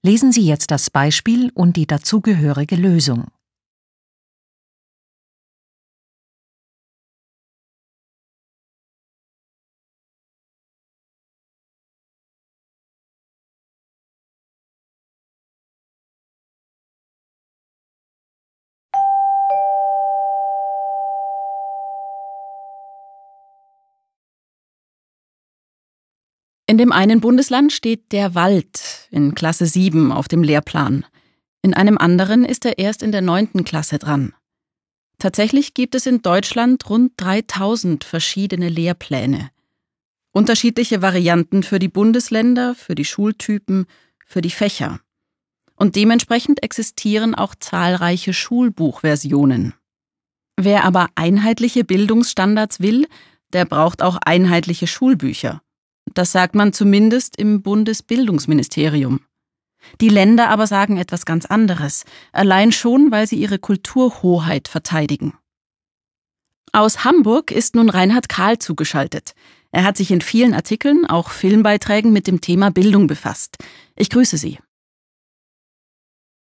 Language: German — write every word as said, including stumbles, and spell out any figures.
Lesen Sie jetzt das Beispiel und die dazugehörige Lösung. In dem einen Bundesland steht der Wald in Klasse sieben auf dem Lehrplan. In einem anderen ist er erst in der neunten Klasse dran. Tatsächlich gibt es in Deutschland rund dreitausend verschiedene Lehrpläne. Unterschiedliche Varianten für die Bundesländer, für die Schultypen, für die Fächer. Und dementsprechend existieren auch zahlreiche Schulbuchversionen. Wer aber einheitliche Bildungsstandards will, der braucht auch einheitliche Schulbücher. Das sagt man zumindest im Bundesbildungsministerium. Die Länder aber sagen etwas ganz anderes, allein schon, weil sie ihre Kulturhoheit verteidigen. Aus Hamburg ist nun Reinhard Kahl zugeschaltet. Er hat sich in vielen Artikeln, auch Filmbeiträgen mit dem Thema Bildung befasst. Ich grüße Sie.